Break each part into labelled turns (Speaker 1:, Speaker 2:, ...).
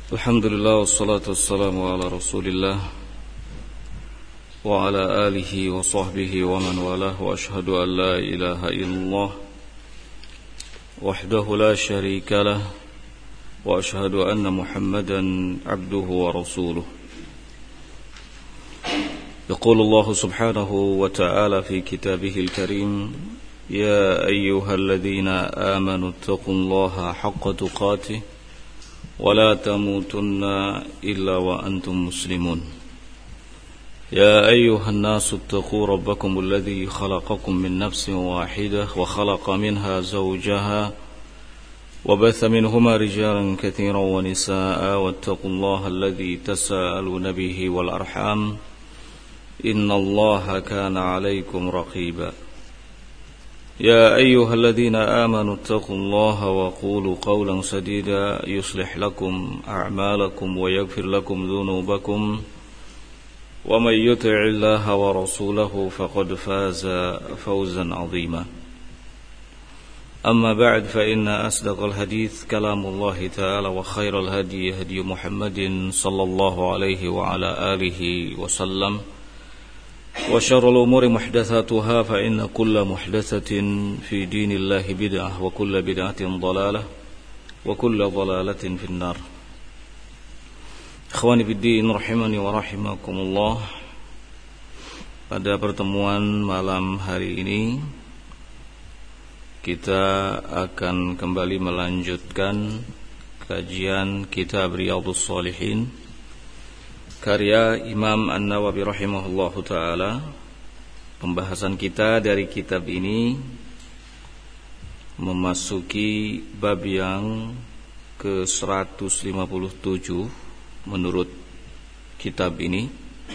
Speaker 1: Alhamdulillah wassalatu wassalamu ala Rasulillah wa ala alihi wa sahbihi wa man walah wa ashhadu an la ilaha illallah wahdahu la syarika lah wa ashhadu anna Muhammadan abduhu wa rasuluh. Yaqulu Allah subhanahu wa ta'ala fi kitabihil karim ya ayyuhalladzina amanu taqullaha haqqa tuqatih ولا تموتن إلا وأنتم مسلمون يا أيها الناس اتقوا ربكم الذي خلقكم من نفس واحدة وخلق منها زوجها وبث منهما رجالا كثيرا ونساء واتقوا الله الذي تساءلون به والأرحام إن الله كان عليكم رقيبا يا أيها الذين آمنوا اتقوا الله وقولوا قولا سديدا يصلح لكم أعمالكم ويغفر لكم ذنوبكم ومن يطع الله ورسوله فقد فاز فوزا عظيما أما بعد فإن أصدق الحديث كلام الله تعالى وخير الهدي هدي محمد صلى الله عليه وعلى آله وسلم وشر الأمور محدثاتها فإن كل محدثة في دين الله بدعة وكل بدعة ضلالة وكل ضلالة في النار. Ikhwani fiddin rahimani wa rahimakumullah. Pada pertemuan malam hari ini kita akan kembali melanjutkan kajian kitab Riyadhus Shalihin karya Imam An-Nawawi rahimahullahu ta'ala. Pembahasan kita dari kitab ini memasuki bab yang ke-157 menurut kitab ini.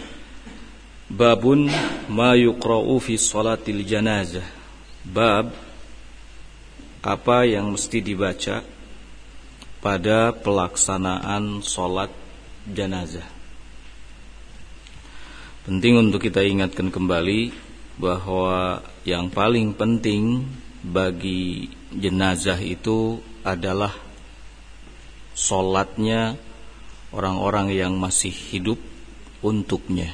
Speaker 1: Babun ma yuqra'u fi sholatil janazah. Bab apa yang mesti dibaca pada pelaksanaan sholat janazah. Penting untuk kita ingatkan kembali bahwa yang paling penting bagi jenazah itu adalah sholatnya orang-orang yang masih hidup untuknya.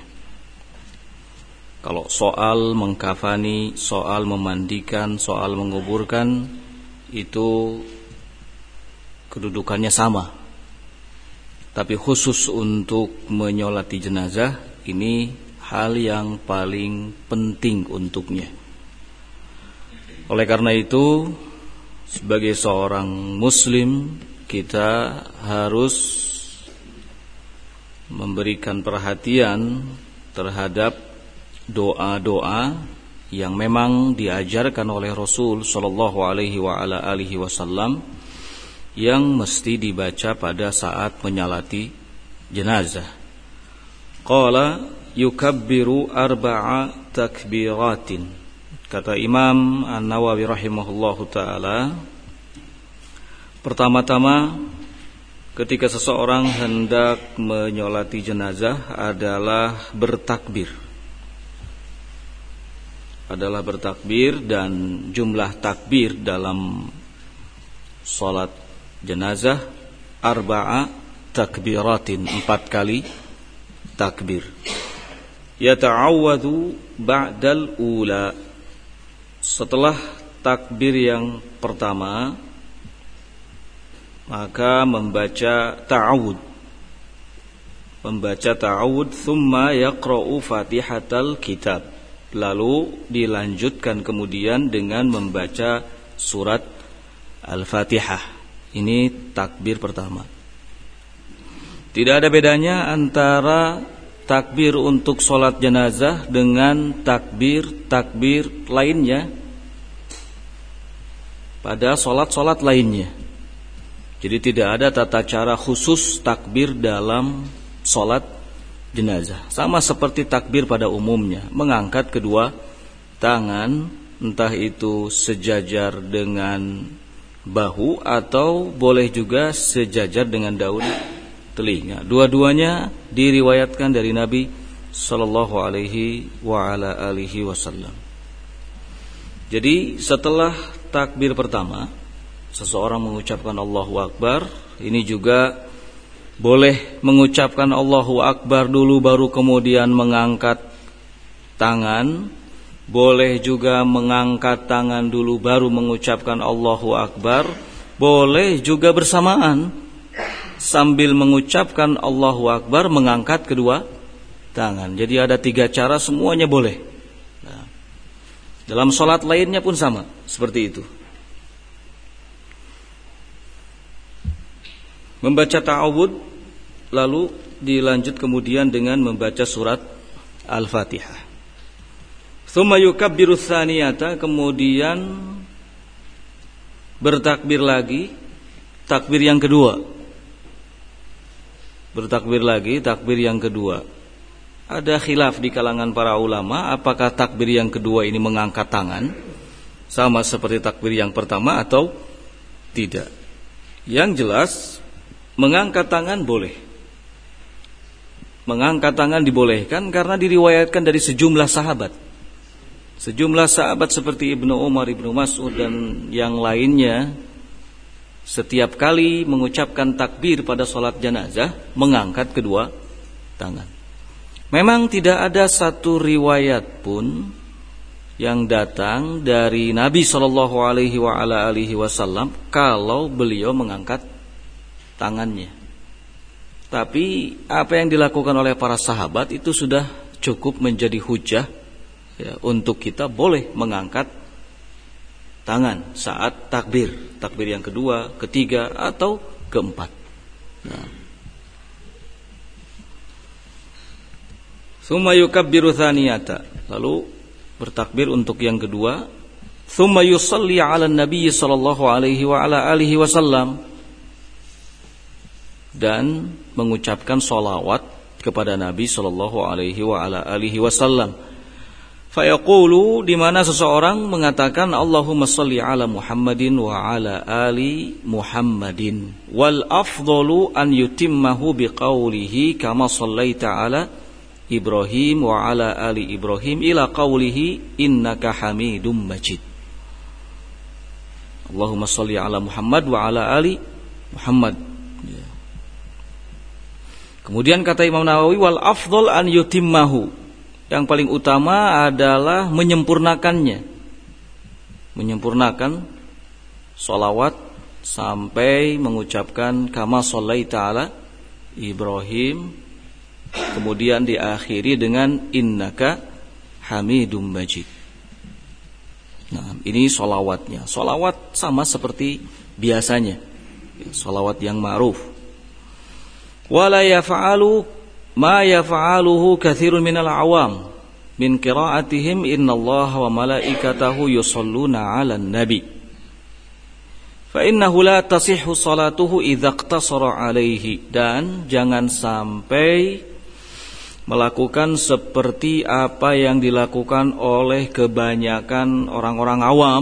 Speaker 1: Kalau soal mengkafani, soal memandikan, soal menguburkan, itu kedudukannya sama. Tapi khusus untuk menyolati jenazah, ini hal yang paling penting untuknya. Oleh karena itu, sebagai seorang muslim, kita harus memberikan perhatian terhadap doa-doa yang memang diajarkan oleh Rasul sallallahu alaihi wasallam yang mesti dibaca pada saat menyalati jenazah. Qala yukabbiru arba'a takbiratin. Kata Imam An-Nawawi rahimahullahu ta'ala, pertama-tama ketika seseorang hendak menyolati jenazah adalah bertakbir. Dan jumlah takbir dalam salat jenazah arba'a takbiratin, 4 kali takbir. Yata'awwadhu ba'dal ula. Setelah takbir yang pertama, maka membaca ta'awud. Thumma yaqra'u fatihatal kitab. Lalu dilanjutkan kemudian dengan membaca surat Al-Fatihah. Ini takbir pertama. Tidak ada bedanya antara takbir untuk sholat jenazah dengan takbir lainnya pada sholat lainnya. Jadi tidak ada tata cara khusus takbir dalam sholat jenazah. Sama seperti takbir pada umumnya, mengangkat kedua tangan, entah itu sejajar dengan bahu atau boleh juga sejajar dengan daun telinga. Dua-duanya diriwayatkan dari Nabi sallallahu alaihi wasallam. Jadi setelah takbir pertama, seseorang mengucapkan Allahu Akbar. Ini juga Boleh mengucapkan Allahu Akbar dulu baru kemudian mengangkat tangan. Boleh juga mengangkat tangan dulu baru mengucapkan Allahu Akbar. Boleh juga bersamaan sambil mengucapkan Allahu Akbar mengangkat kedua tangan. Jadi ada 3 cara, semuanya boleh. Nah, dalam sholat lainnya pun sama seperti itu. Membaca ta'awud, lalu dilanjut kemudian dengan membaca surat Al-Fatihah. Tsumma yukabbiru tsaniyata, kemudian bertakbir lagi, takbir yang kedua. Bertakbir lagi, takbir yang kedua. Ada khilaf di kalangan para ulama, apakah takbir yang kedua ini mengangkat tangan sama seperti takbir yang pertama atau tidak. Yang jelas mengangkat tangan boleh. Mengangkat tangan dibolehkan karena diriwayatkan dari sejumlah sahabat. Sejumlah sahabat seperti Ibnu Umar, Ibnu Mas'ud dan yang lainnya, setiap kali mengucapkan takbir pada sholat jenazah mengangkat kedua tangan. Memang tidak ada satu riwayat pun yang datang dari Nabi SAW kalau beliau mengangkat tangannya. Tapi apa yang dilakukan oleh para sahabat itu sudah cukup menjadi hujah ya, untuk kita boleh mengangkat tangan saat takbir yang kedua, ketiga atau keempat. Nah. Tsumma yukabbiru tsaniyata, lalu bertakbir untuk yang kedua. Tsumma yusalli 'alan nabiy sallallahu alaihi wa ala alihi wasallam, dan mengucapkan sholawat kepada Nabi sallallahu alaihi wa ala alihi wasallam. Fa yaqulu, di mana seseorang mengatakan Allahumma shalli ala Muhammadin wa ala ali Muhammadin, wal afdalu an yutimmahu biqaulihi kama shallaita ala Ibrahim wa ala ali Ibrahim ila qaulihi innaka Hamidum Majid. Allahumma shalli ala Muhammad wa ala ali Muhammad. Kemudian kata Imam Nawawi, wal afdal an yutimmahu, yang paling utama adalah menyempurnakannya, menyempurnakan sholawat sampai mengucapkan kama shallaita ala Ibrahim, kemudian diakhiri dengan innaka Hamidum Majid. Nah, ini sholawatnya. Sholawat sama seperti biasanya, sholawat yang ma'ruf. Wala yaf'alu ma yaf'aluhu katsirun minal awam min qira'atihim innallaha wa malaikatahu yusholluna 'alan nabi fa innahu la tasihhu salatuhu idza iqtasara 'alaihi. Dan jangan sampai melakukan seperti apa yang dilakukan oleh kebanyakan orang-orang awam.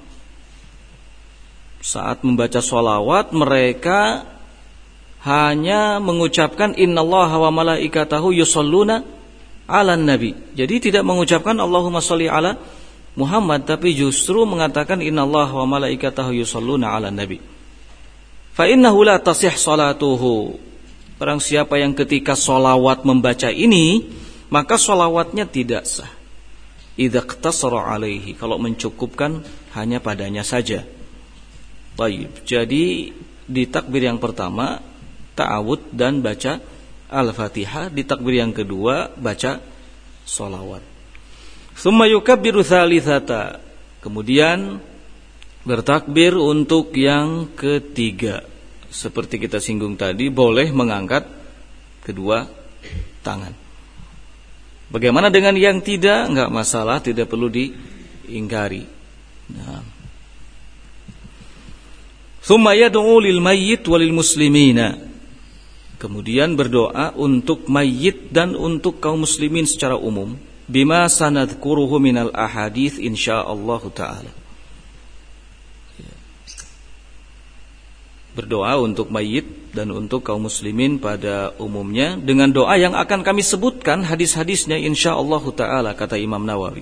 Speaker 1: Saat membaca sholawat mereka hanya mengucapkan innallaha wa malaikatahu yusholluna 'alan nabi. Jadi tidak mengucapkan Allahumma sholli ala Muhammad, tapi justru mengatakan innallaha wa malaikatahu yusholluna 'alan nabi. Fa innahu la tasih salatuhu. Barang siapa yang ketika sholawat membaca ini, maka sholawatnya tidak sah. Idza iqtasara 'alaihi, kalau mencukupkan hanya padanya saja. Baik, jadi di takbir yang pertama ta'awud dan baca Al-Fatihah, di takbir yang kedua baca sholawat. Tsumma yukabbiru tsalitsata, kemudian bertakbir untuk yang ketiga. Seperti kita singgung tadi, boleh mengangkat kedua tangan. Bagaimana dengan yang tidak? Enggak masalah, tidak perlu diingkari. Nah. Tsumma yad'u lil mayyit walil muslimina, kemudian berdoa untuk mayit dan untuk kaum muslimin secara umum. Bima sanadkuruhu minal ahadits insyaallah ta'ala. Berdoa untuk mayit dan untuk kaum muslimin pada umumnya dengan doa yang akan kami sebutkan hadis-hadisnya insyaallah ta'ala, kata Imam Nawawi.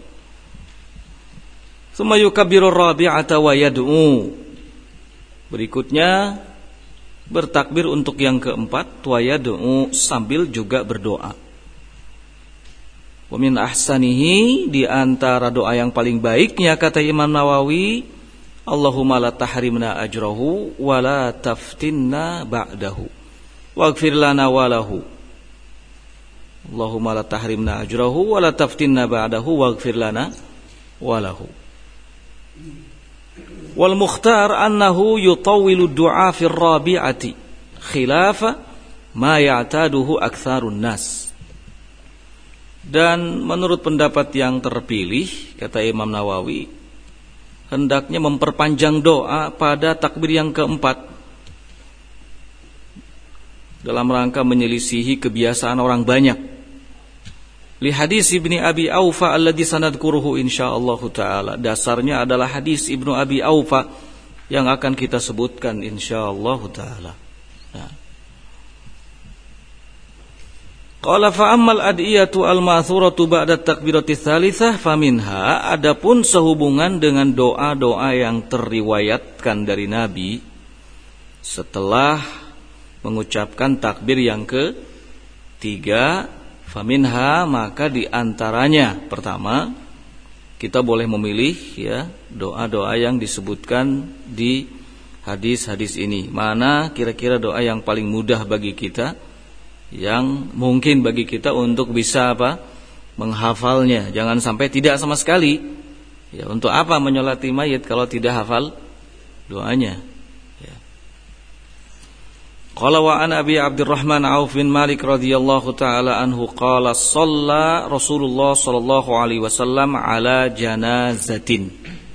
Speaker 1: Tsumma yukabbiru rabi'ata wa yad'u. Berikutnya bertakbir untuk yang keempat, wa yad'u, sambil juga berdoa. Wa min ahsanihi, di antara doa yang paling baiknya kata Imam Nawawi, Allahumma la tahrimna ajrahu wa la taftinna ba'dahu waghfir lana walahu. Allahumma la tahrimna ajrahu wa la taftinna ba'dahu waghfir lana walahu. Wal mukhtar annahu yutawwilu du'a fi rabi'ati khilafa ma ya'taduhu aktsarun nas. Dan menurut pendapat yang terpilih kata Imam Nawawi, hendaknya memperpanjang doa pada takbir yang keempat dalam rangka menyelisihi kebiasaan orang banyak. Li hadis Ibnu Abi Aufa alladzi sanadkuruhu insyaallah taala. Dasarnya adalah hadis Ibnu Abi Aufa yang akan kita sebutkan insyaallah taala. Nah. Qala fa ammal adiyatu al-ma'thuratu ba'da takbirati tsalitsah faminha, adapun sehubungan dengan doa-doa yang teriwayatkan dari Nabi setelah mengucapkan takbir yang ketiga, faminha, maka di antaranya pertama, kita boleh memilih ya doa-doa yang disebutkan di hadis-hadis ini. Mana kira-kira doa yang paling mudah bagi kita, yang mungkin bagi kita untuk bisa menghafalnya. Jangan sampai tidak sama sekali. Ya, untuk apa menyolati mayit kalau tidak hafal doanya? Ya. Qala wa an Abi Abdurrahman Auf bin Malik radhiyallahu taala anhu qala shalla Rasulullah sallallahu alaihi wasallam ala janazatin.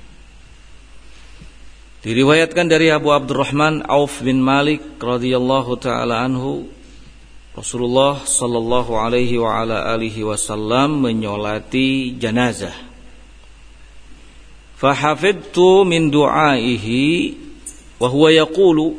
Speaker 1: Diriwayatkan dari Abu Abdurrahman Auf bin Malik radhiyallahu taala anhu, Rasulullah sallallahu alaihi wa ala alihi wasallam menyolati janazah. Fa hafidtu min du'aihi wa huwa yaqulu,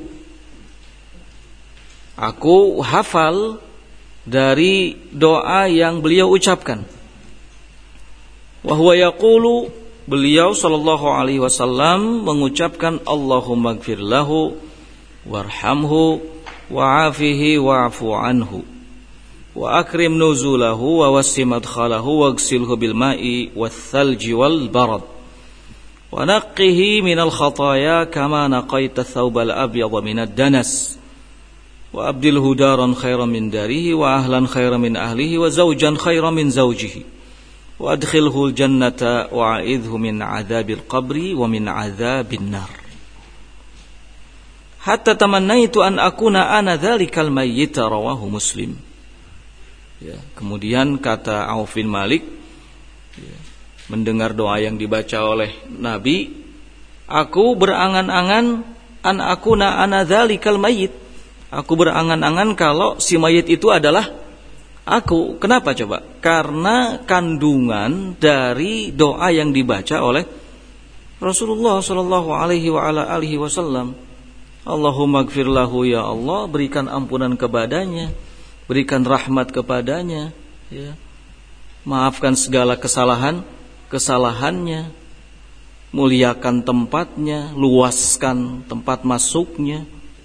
Speaker 1: aku hafal dari doa yang beliau ucapkan. Wa huwa yaqulu, beliau sallallahu alaihi wasallam mengucapkan Allahumma ighfir lahu warhamhu wa'afihi wa'fu anhu wa akrim nuzulahu wa wasi madkhalahu waghsilhu bil ma'i wath thalji wal barad wa naqqihi minal khataaya kama naqaita thawbal abyadha minad danas wa abdilhu daran khairan min darihi wa ahlan khairan min ahlihi wa zawjan khairan min zawjihi wa adkhilhu al jannata wa a'idhu min adzabil qabri wa min adzabin nar. Hatta tamannaitu an akuna ana dzalikal mayyit, rawahu Muslim. Ya, kemudian kata Auf bin Malik, ya, mendengar doa yang dibaca oleh Nabi, aku berangan-angan an akuna ana dzalikal mayyit. Aku berangan-angan kalau si mayit itu adalah aku. Kenapa coba? Karena kandungan dari doa yang dibaca oleh Rasulullah sallallahu alaihi wa ala alihi wasallam. Allahumma ighfir lahu, ya Allah, berikan ampunan kepadanya, berikan rahmat kepadanya, ya. Maafkan segala kesalahannya, muliakan tempatnya, luaskan tempat masuknya,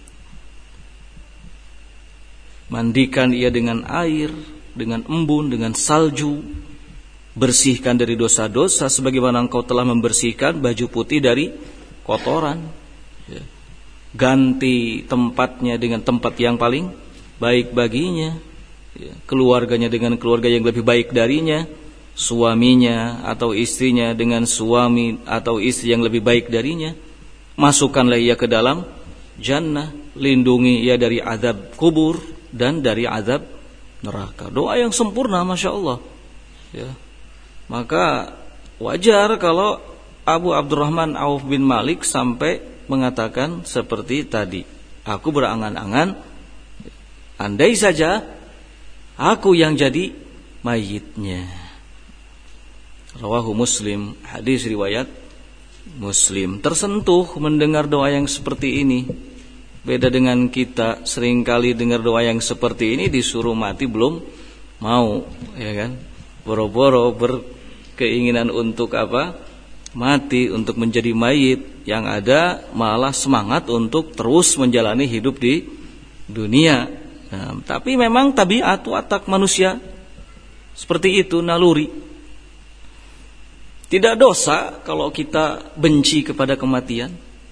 Speaker 1: mandikan ia dengan air, dengan embun, dengan salju, bersihkan dari dosa-dosa sebagaimana engkau telah membersihkan baju putih dari kotoran, ya. Ganti tempatnya dengan tempat yang paling baik baginya, ya. Keluarganya dengan keluarga yang lebih baik darinya, suaminya atau istrinya dengan suami atau istri yang lebih baik darinya. Masukkanlah ia ke dalam jannah, lindungi ia dari azab kubur dan dari azab neraka. Doa yang sempurna, Masya Allah, ya. Maka wajar kalau Abu Abdurrahman Auf bin Malik sampai mengatakan seperti tadi, aku berangan-angan andai saja aku yang jadi mayitnya. Rawahu Muslim, hadis riwayat Muslim. Tersentuh mendengar doa yang seperti ini. Beda dengan kita, seringkali dengar doa yang seperti ini disuruh mati belum mau, ya kan? Boro-boro berkeinginan untuk mati, untuk menjadi mayit. Yang ada malah semangat untuk terus menjalani hidup di dunia. Nah, tapi memang tabiat watak manusia seperti itu, naluri. Tidak dosa kalau kita benci kepada kematian.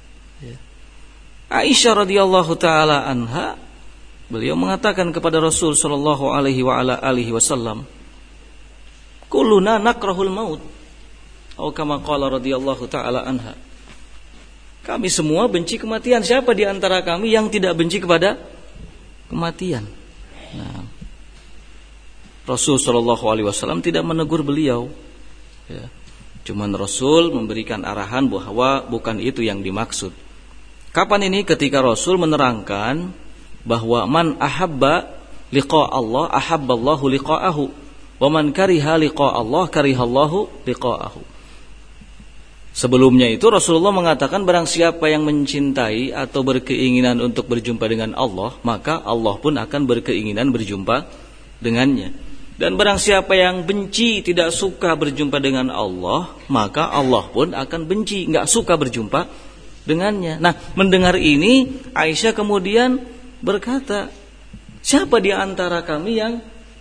Speaker 1: Aisyah radhiyallahu taala anha, beliau mengatakan kepada Rasul sallallahu alaihi wasallam, "Kulluna nakrahul maut." Atau kama qala radhiyallahu taala anha. Kami semua benci kematian. Siapa di antara kami yang tidak benci kepada kematian? Nah, Rasul sallallahu alaihi wasallam tidak menegur beliau. Ya. Cuman Rasul memberikan arahan bahwa bukan itu yang dimaksud. Kapan ini? Ketika Rasul menerangkan bahwa man ahabba liqa Allah ahabballahu liqa'ahu wa man kariha liqa Allah karihallahu liqa'ahu. Sebelumnya itu Rasulullah mengatakan barang siapa yang mencintai atau berkeinginan untuk berjumpa dengan Allah, maka Allah pun akan berkeinginan berjumpa dengannya. Dan barang siapa yang benci, tidak suka berjumpa dengan Allah, maka Allah pun akan benci, enggak suka berjumpa dengannya. Nah, mendengar ini, Aisyah kemudian berkata, siapa di antara kami yang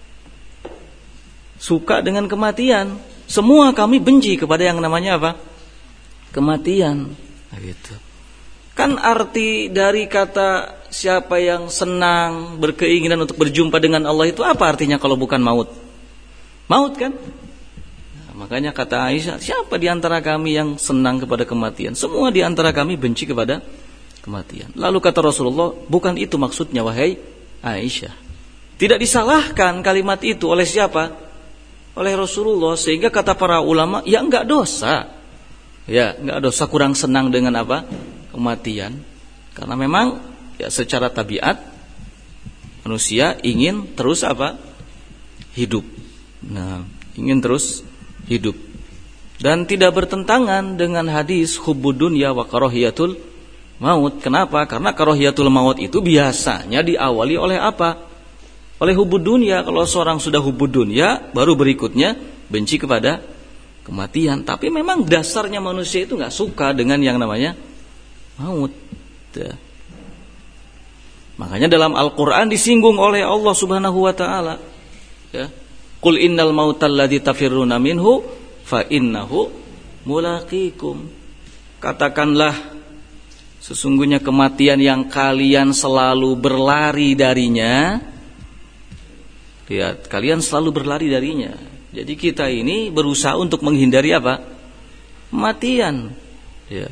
Speaker 1: suka dengan kematian? Semua kami benci kepada yang namanya apa? Kematian. Nah, gitu. Kan arti dari kata siapa yang senang, berkeinginan untuk berjumpa dengan Allah itu apa artinya kalau bukan maut? Maut kan? Nah, makanya kata Aisyah, siapa di antara kami yang senang kepada kematian? Semua di antara kami benci kepada kematian. Lalu kata Rasulullah, bukan itu maksudnya wahai Aisyah. Tidak disalahkan kalimat itu oleh siapa? Oleh Rasulullah. Sehingga kata para ulama, ya enggak dosa. Ya, enggak dosa kurang senang dengan apa? Kematian. Karena memang ya secara tabiat manusia ingin terus apa? Hidup. Nah, ingin terus hidup. Dan tidak bertentangan dengan hadis hubbud dunya wa karahiyatul maut. Kenapa? Karena karahiyatul maut itu biasanya diawali oleh apa? Oleh hubbud dunya. Kalau seorang sudah hubbud dunya, baru berikutnya benci kepada kematian. Tapi memang dasarnya manusia itu nggak suka dengan yang namanya maut. Ya. Makanya dalam Al-Quran disinggung oleh Allah Subhanahu Wa Taala. Ya. Qul innal mautal ladzi tafirruna minhu fa innahu mulaqikum. Katakanlah, sesungguhnya kematian yang kalian selalu berlari darinya. Lihat, kalian selalu berlari darinya. Jadi kita ini berusaha untuk menghindari apa? Kematian. Ya.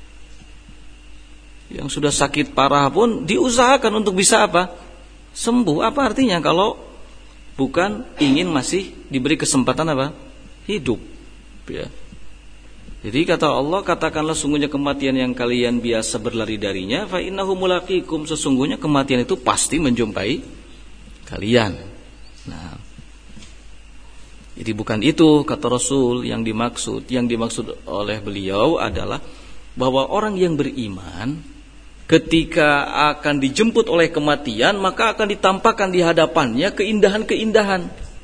Speaker 1: Yang sudah sakit parah pun diusahakan untuk bisa apa? Sembuh. Apa artinya kalau bukan ingin masih diberi kesempatan apa? Hidup. Ya. Jadi kata Allah, katakanlah sungguhnya kematian yang kalian biasa berlari darinya, fa innahu mulaqikum, sesungguhnya kematian itu pasti menjumpai kalian. Nah, jadi bukan itu kata Rasul yang dimaksud. Yang dimaksud oleh beliau adalah bahwa orang yang beriman ketika akan dijemput oleh kematian, maka akan ditampakkan di hadapannya keindahan-keindahan.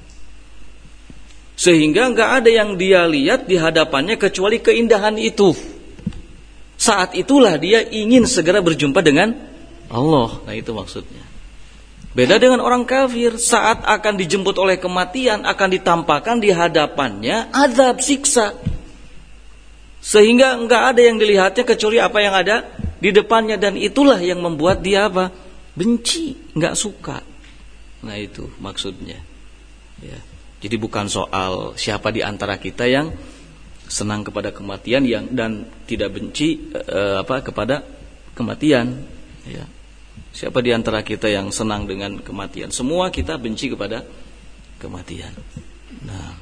Speaker 1: Sehingga enggak ada yang dia lihat di hadapannya kecuali keindahan itu. Saat itulah dia ingin segera berjumpa dengan Allah. Nah, itu maksudnya. Beda dengan orang kafir, saat akan dijemput oleh kematian akan ditampakkan di hadapannya azab, siksa. Sehingga enggak ada yang dilihatnya kecuali apa yang ada di depannya, dan itulah yang membuat dia apa? Benci, enggak suka. Nah, itu maksudnya. Ya. Jadi bukan soal siapa di antara kita yang senang kepada kematian dan tidak benci kepada kematian. Ya. Siapa di antara kita yang senang dengan kematian? Semua kita benci kepada kematian. Nah,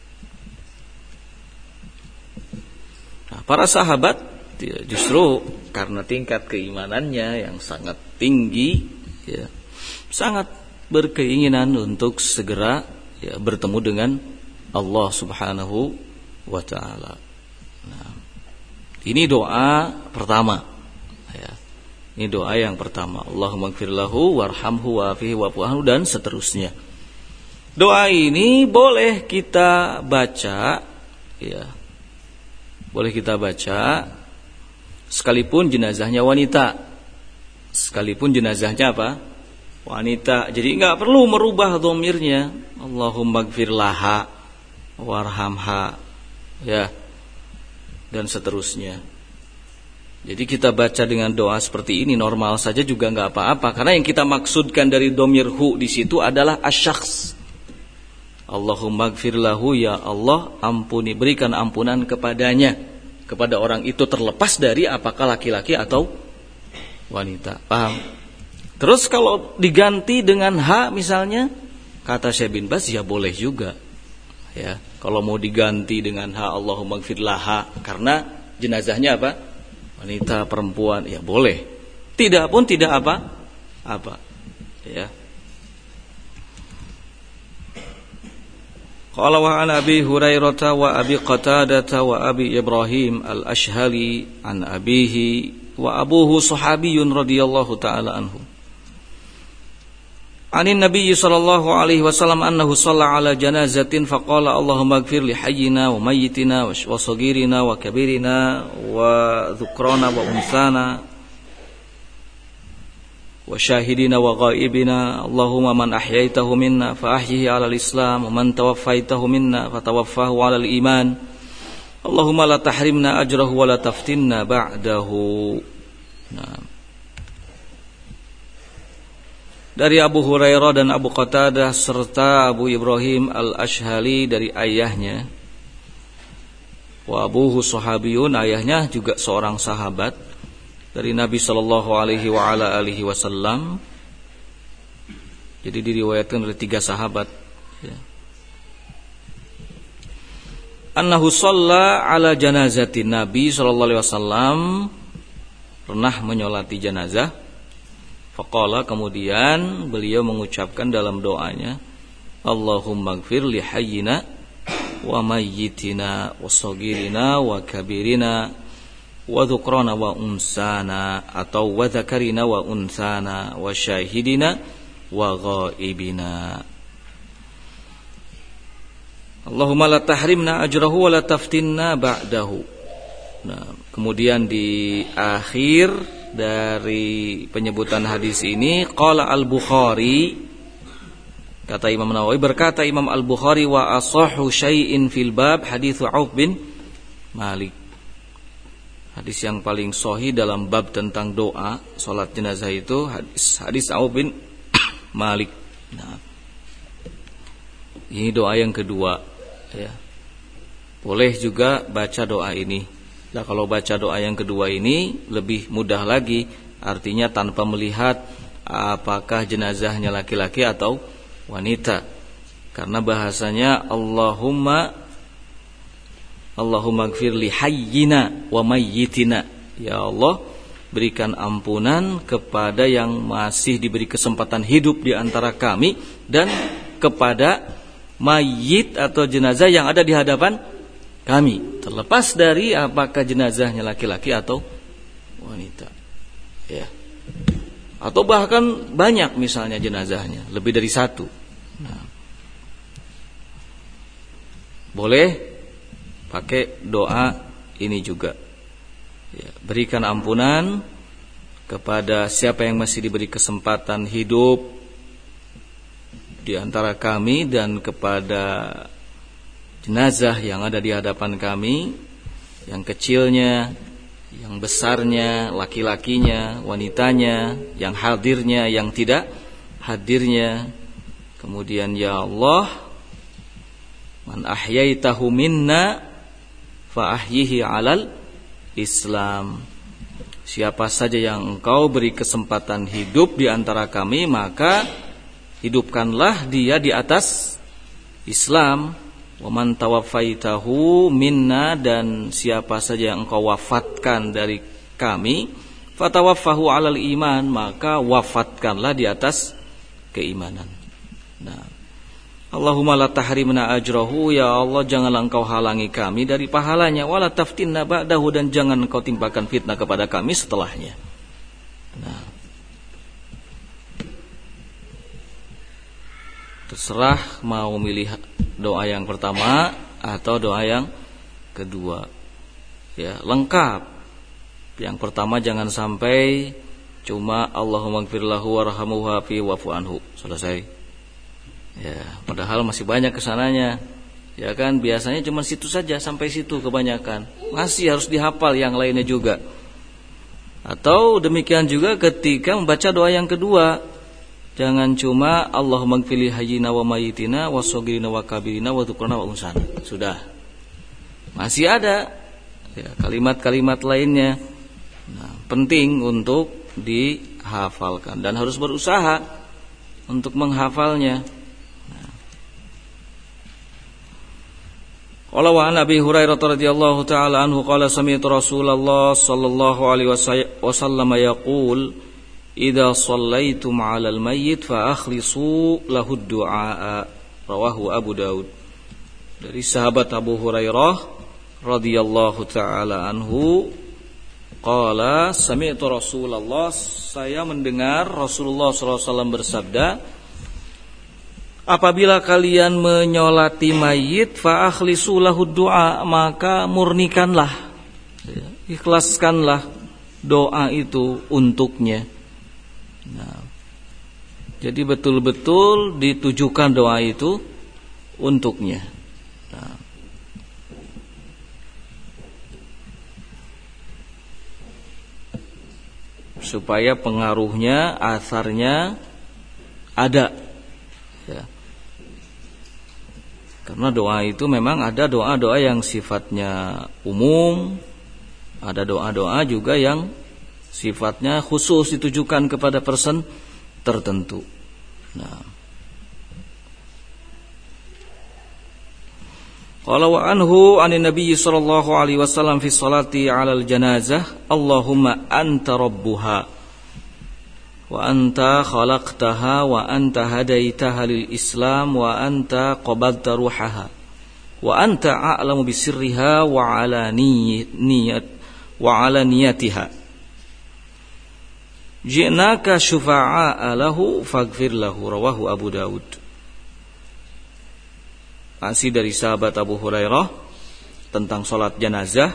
Speaker 1: para sahabat justru karena tingkat keimanannya yang sangat tinggi, ya, sangat berkeinginan untuk segera bertemu dengan Allah Subhanahu wa Ta'ala. Nah, ini doa pertama. Ini doa yang pertama. Allahumma ighfir lahu warhamhu wa'afihi wa'fu anhu dan seterusnya. Doa ini boleh kita baca, ya. Boleh kita baca sekalipun jenazahnya wanita. Sekalipun jenazahnya apa? wanita. Jadi enggak perlu merubah dhamirnya. Allahumma gfir laha warhamha, ya, dan seterusnya. Jadi kita baca dengan doa seperti ini normal saja juga enggak apa-apa, karena yang kita maksudkan dari dhamir hu di situ adalah asyakhs. Allahumma gfir lahu, ya Allah ampuni, berikan ampunan kepadanya, kepada orang itu, terlepas dari apakah laki-laki atau wanita. Paham? Terus kalau diganti dengan ha misalnya, kata Syekh bin Baz, ya boleh juga. Ya, kalau mau diganti dengan ha Allahumma gfir laha karena jenazahnya apa? Wanita, perempuan, ya boleh. Tidak pun tidak apa. Ya. Qala wa an Abi Hurairah wa Abi Qatadah wa Abi Ibrahim al-Ashhali an abihi wa abuhu sahabiyyun radhiyallahu taala anhu. Anin Nabi sallallahu alaihi wasallam annahu shalla ala janazatin faqala Allahumma ighfir li hayyina wa mayyitina wa saghirina wa kabirina wa dhukrana wa unsana wa syahidina wa ghaibina. Allahumma man ahyaitahu minna fa ahyihi ala al-islam wa man tawaffaitahu minna fa tawaffahu ala al-iman. Allahumma la tahrimna ajrahu wa la taftinna ba'dahu. Nah, dari Abu Hurairah dan Abu Qatadah serta Abu Ibrahim al-Ashhali dari ayahnya. Wa abuhu sahabiyun, ayahnya juga seorang sahabat dari Nabi sallallahu alaihi wa ala alihi wasallam. Jadi diriwayatkan oleh 3 sahabat, ya. Annahu shalla ala janazatin, Nabi sallallahu alaihi wasallam pernah menyolati jenazah. Faqala, kemudian beliau mengucapkan dalam doanya, Allahumma gfir li hayyina wa mayyitina wa saghirina wa kabirina wa dhukrana wa unsana, atau wa dzakarina wa unsana wa syahidina wa ghaibina. Allahumma la tahrimna ajrahu wa la taftinna ba'dahu. Nah, kemudian di akhir dari penyebutan hadis ini, qala al-Bukhari, kata Imam Nawawi, berkata Imam al-Bukhari, wa asahhu syai'in fil bab hadits Auf bin Malik. Hadis yang paling sahih dalam bab tentang doa salat jenazah itu hadis Auf bin Malik. Nah, ini doa yang kedua, ya. Boleh juga baca doa ini. Nah, kalau baca doa yang kedua ini lebih mudah lagi, artinya tanpa melihat apakah jenazahnya laki-laki atau wanita, karena bahasanya Allahumma gfir li hayyina wa mayyitina, ya Allah berikan ampunan kepada yang masih diberi kesempatan hidup di antara kami, dan kepada mayyit atau jenazah yang ada di hadapan kami, terlepas dari apakah jenazahnya laki-laki atau wanita, ya. Atau bahkan banyak misalnya jenazahnya, lebih dari 1. Nah, boleh pakai doa ini juga, ya. Berikan ampunan kepada siapa yang masih diberi kesempatan hidup di antara kami, dan kepada jenazah yang ada di hadapan kami, yang kecilnya, yang besarnya, laki-lakinya, wanitanya, yang hadirnya, yang tidak hadirnya. Kemudian, ya Allah, man ahyaitahu minna fa ahyihi alal Islam. Siapa saja yang engkau beri kesempatan hidup di antara kami, maka hidupkanlah dia di atas Islam. Wa man tawaffaitahu minna, dan siapa saja yang engkau wafatkan dari kami, fatawaffahu alal iman, maka wafatkanlah di atas keimanan. Nah, Allahumma la tahrimna ajrahu, ya Allah janganlah engkau halangi kami dari pahalanya, wala taftinna ba'dahu, dan jangan engkau timpakan fitnah kepada kami setelahnya. Nah, terserah mau milih doa yang pertama atau doa yang kedua, ya, lengkap. Yang pertama jangan sampai Cuma Allahumma ighfir lahu warhamhu wa'fu anhu. Selesai. Ya, padahal masih banyak kesananya. Ya kan, biasanya cuma situ saja, sampai situ kebanyakan. Masih harus dihafal yang lainnya juga. Atau demikian juga ketika membaca doa yang kedua. Jangan cuma Allahumma ighfirli hayyina wa mayyitina wa shaghirina wa kabirina wa dzukrana wa unsana. Sudah. Masih ada ya, kalimat-kalimat lainnya. Nah, penting untuk dihafalkan dan harus berusaha untuk menghafalnya. Qala wa an Abi Hurairah radhiyallahu taala anhu qala sami'tu Rasulullah sallallahu alaihi wasallam yaqul idza shallaitum 'alal mayyit fa akhlisu lahu ad-du'a. Rawahu Abu Daud. Dari sahabat Abu Hurairah radhiyallahu taala anhu qala sami'tu Rasulullah, saya mendengar Rasulullah sallallahu alaihi wasallam bersabda, apabila kalian menyolati mayit fa akhlisu lahu du'a, maka murnikanlah, ikhlaskanlah doa itu untuknya. Nah, jadi betul-betul ditujukan doa itu untuknya. Nah, supaya pengaruhnya, asarnya ada. Ya. Karena doa itu memang ada doa-doa yang sifatnya umum, ada doa-doa juga yang sifatnya khusus ditujukan kepada person tertentu. Nah, qala wa anhu anin nabiy sallallahu alaihi wasallam fi salati 'alal janazah, Allahumma anta rabbuha wa anta khalaqtaha wa anta hadaitaha lil Islam wa anta qabadta ruhaha wa anta a'lamu bisirriha wa ala niyatiha ji'naka syufa'a lahu faghfir lahu. Rawahu Abu Daud. Masih dari sahabat Abu Hurairah tentang salat jenazah.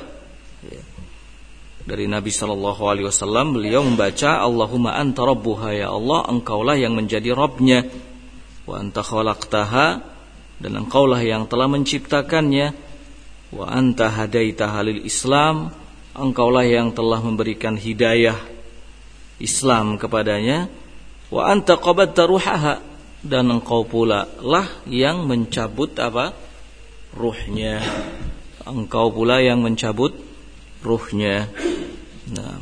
Speaker 1: Dari Nabi SAW, beliau membaca Allahumma anta rabbuha, ya Allah, engkaulah yang menjadi Rabbnya, wa anta khalaqtaha, dan engkaulah yang telah menciptakannya, wa anta hadaitaha lil Islam, engkaulah yang telah memberikan hidayah Islam kepadanya, wa anta qabadta ruhaha, dan engkau pula lah yang mencabut apa? Ruhnya. Engkau pula yang mencabut ruhnya. Nah,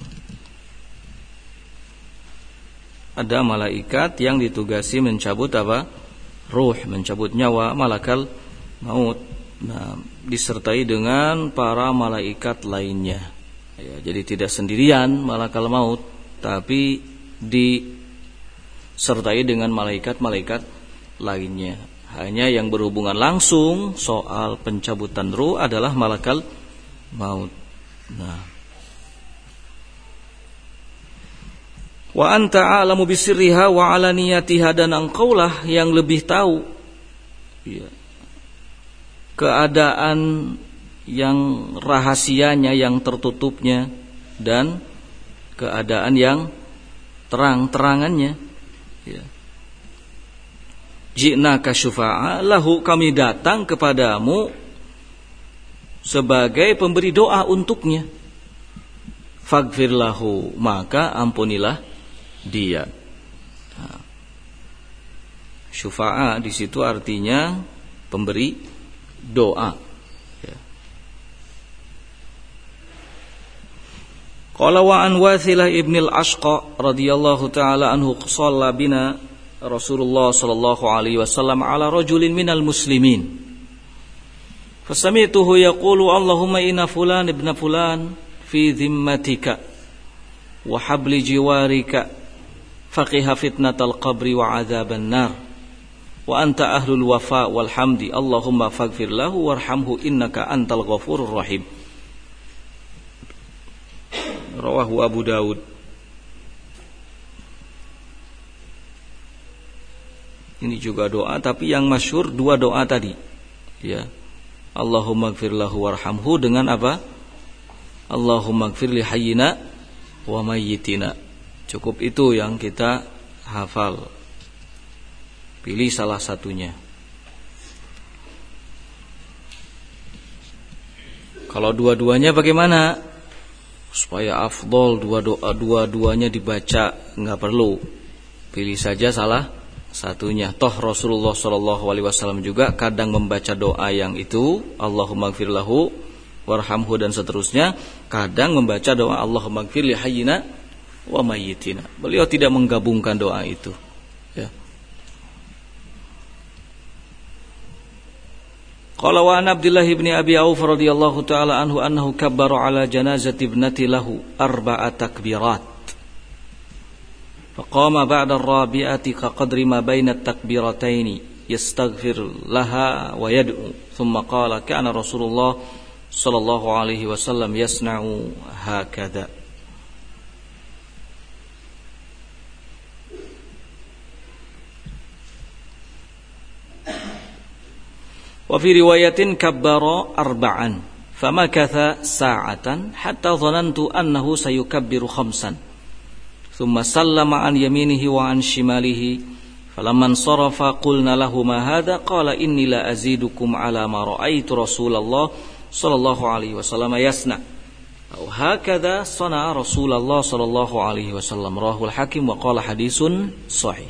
Speaker 1: ada malaikat yang ditugasi mencabut apa? Ruh, mencabut nyawa, malakal maut. Nah, disertai dengan para malaikat lainnya. Ya, jadi tidak sendirian malakal maut, tapi disertai dengan malaikat-malaikat lainnya. Hanya yang berhubungan langsung soal pencabutan ruh adalah malakal maut. Nah, wa anta a'lamu bisirriha wa alaniyatiha, dan engkaulah yang lebih tahu ya, keadaan yang rahasianya, yang tertutupnya, dan keadaan yang terang-terangannya. Ya. Ji'naka syufa'a lahu, kami datang kepadamu sebagai pemberi doa untuknya. Faghfir lahu, maka ampunilah dia. Nah, syufa'a di situ artinya pemberi doa. Ya. Qala wa an Wathilah ibn al-Ashqa radhiyallahu taala anhu shalla bina Rasulullah sallallahu alaihi wasallam ala rajulin minal muslimin. Fasamituhu yaqulu Allahumma inna fulan ibn fulan fi dhimmatika wa habli jiwarika faqiha fitnatal qabri wa adzaban nar wa anta ahlul wafa wal hamdi Allahumma faghfir lahu warhamhu innaka antal ghafurur rahim. Rawahu Abu Daud. Ini juga doa, tapi yang masyhur dua doa tadi. Ya. Allahumma ighfir lahu warhamhu dengan apa? Allahumma ighfir li hayyina wa mayyitina. Cukup itu yang kita hafal. Pilih salah satunya. Kalau dua-duanya bagaimana? Supaya afdol dua-duanya dibaca, enggak perlu. Pilih saja salah satunya. Toh Rasulullah SAW juga kadang membaca doa yang itu, Allahumma gfir lahu warhamhu dan seterusnya. Kadang membaca doa Allahumma gfir li hayyina wa mayyitina. Beliau tidak menggabungkan doa itu, ya. Qala wa an Abdullah bin Abi Auf radhiyallahu taala anhu annahu kabbara ala janazati ibnati lahu 4 takbirat. Faqama ba'da ar-rabi'ati kaqadri ma baina at-takbiratayn yastaghfir laha wa yad'u. Thumma qala kana Rasulullah sallallahu alaihi wasallam yasna'u hakadha. Wa fi riwayatin kabbara 4 famakatha sa'atan hatta dhanantu annahu sayukabbiru 5. Thumma sallama an yaminihi wa an shimalihi falamman sarafa qulna lahu ma hadha qala inni la azidukum ala ma ra'aitu Rasulullah sallallahu alaihi wasallam yasna aw hakadha sana'a Rasulullah sallallahu alaihi wasallam rawahu al-Hakim wa qala hadisun sahih.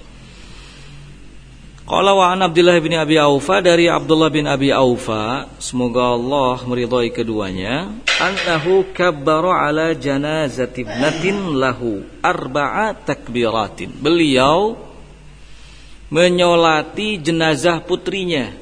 Speaker 1: Qala wa an Abdullah bin Abi Aufa, dari Abdullah bin Abi Aufa, semoga Allah meridhai keduanya, annahu kabbara ala janazati ibnatin lahu 4 takbiratin. Beliau menyolati jenazah putrinya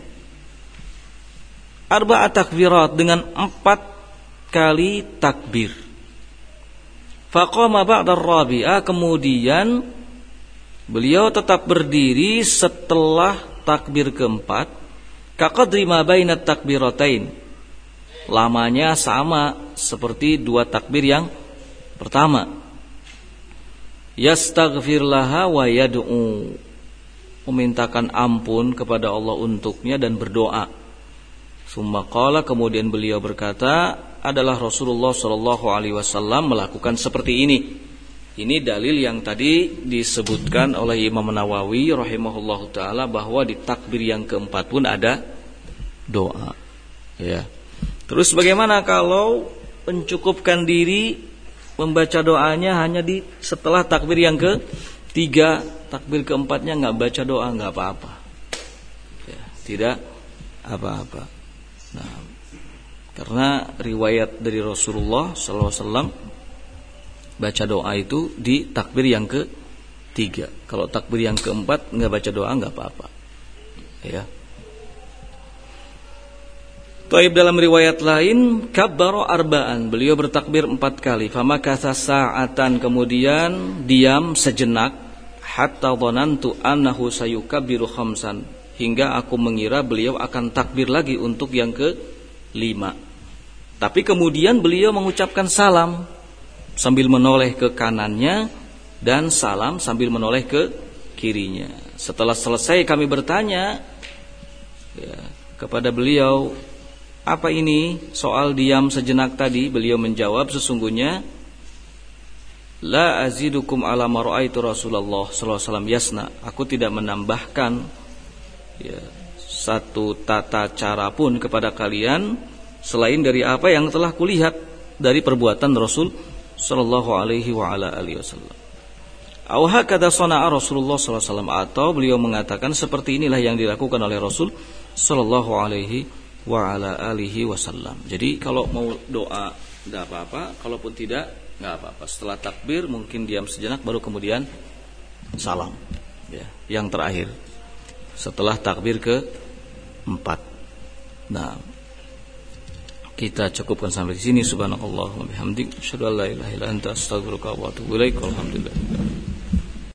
Speaker 1: 4 takbirat dengan 4 kali takbir. Faqama ba'da ar-rabi'ah, kemudian beliau tetap berdiri setelah takbir keempat. Kaqadri ma baina takbiratain, lamanya sama seperti 2 takbir yang pertama. Yastaghfir laha wa yad'u, memintakan ampun kepada Allah untuknya dan berdoa. Summa qala, kemudian beliau berkata, adalah Rasulullah sallallahu alaihi wasallam melakukan seperti ini. Ini dalil yang tadi disebutkan oleh Imam Nawawi rahimahullahu taala bahwa di takbir yang keempat pun ada doa, ya. Terus bagaimana kalau mencukupkan diri membaca doanya hanya di setelah takbir yang ketiga, takbir keempatnya enggak baca doa, enggak apa-apa. Ya, tidak apa-apa. Nah, karena riwayat dari Rasulullah sallallahu alaihi wasallam baca doa itu di takbir yang ketiga. Kalau takbir yang keempat enggak baca doa, enggak apa-apa, ya. Taib, dalam riwayat lain kabbara 4, beliau bertakbir 4 kali. Famakatha sa'atan, kemudian diam sejenak. Hatta dhanantu annahu sayukabbiru 5, hingga aku mengira beliau akan takbir lagi untuk yang ke-5. Tapi kemudian beliau mengucapkan salam sambil menoleh ke kanannya dan salam sambil menoleh ke kirinya. Setelah selesai kami bertanya, ya, kepada beliau, apa ini soal diam sejenak tadi? Beliau menjawab, sesungguhnya la azidukum ala ma ra'aitu Rasulullah sallallahu alaihi wasallam yasna, aku tidak menambahkan, ya, satu tata cara pun kepada kalian selain dari apa yang telah kulihat dari perbuatan Rasul sallallahu alaihi wa ala alihi wasallam. Aw hakadha sana'a Rasulullah sallallahu alaihi wasallam, atau beliau mengatakan seperti inilah yang dilakukan oleh Rasul sallallahu alaihi wa ala alihi wasallam. Jadi kalau mau doa enggak apa-apa, kalaupun tidak enggak apa-apa. Setelah takbir mungkin diam sejenak baru kemudian salam, ya, yang terakhir setelah takbir ke-4. Nah, kita cukupkan sampai di sini. Subhanallah wa bihamdik, asyhadu an la ilaha illa anta, astaghfiruka wa atubu ilaik. Alhamdulillah.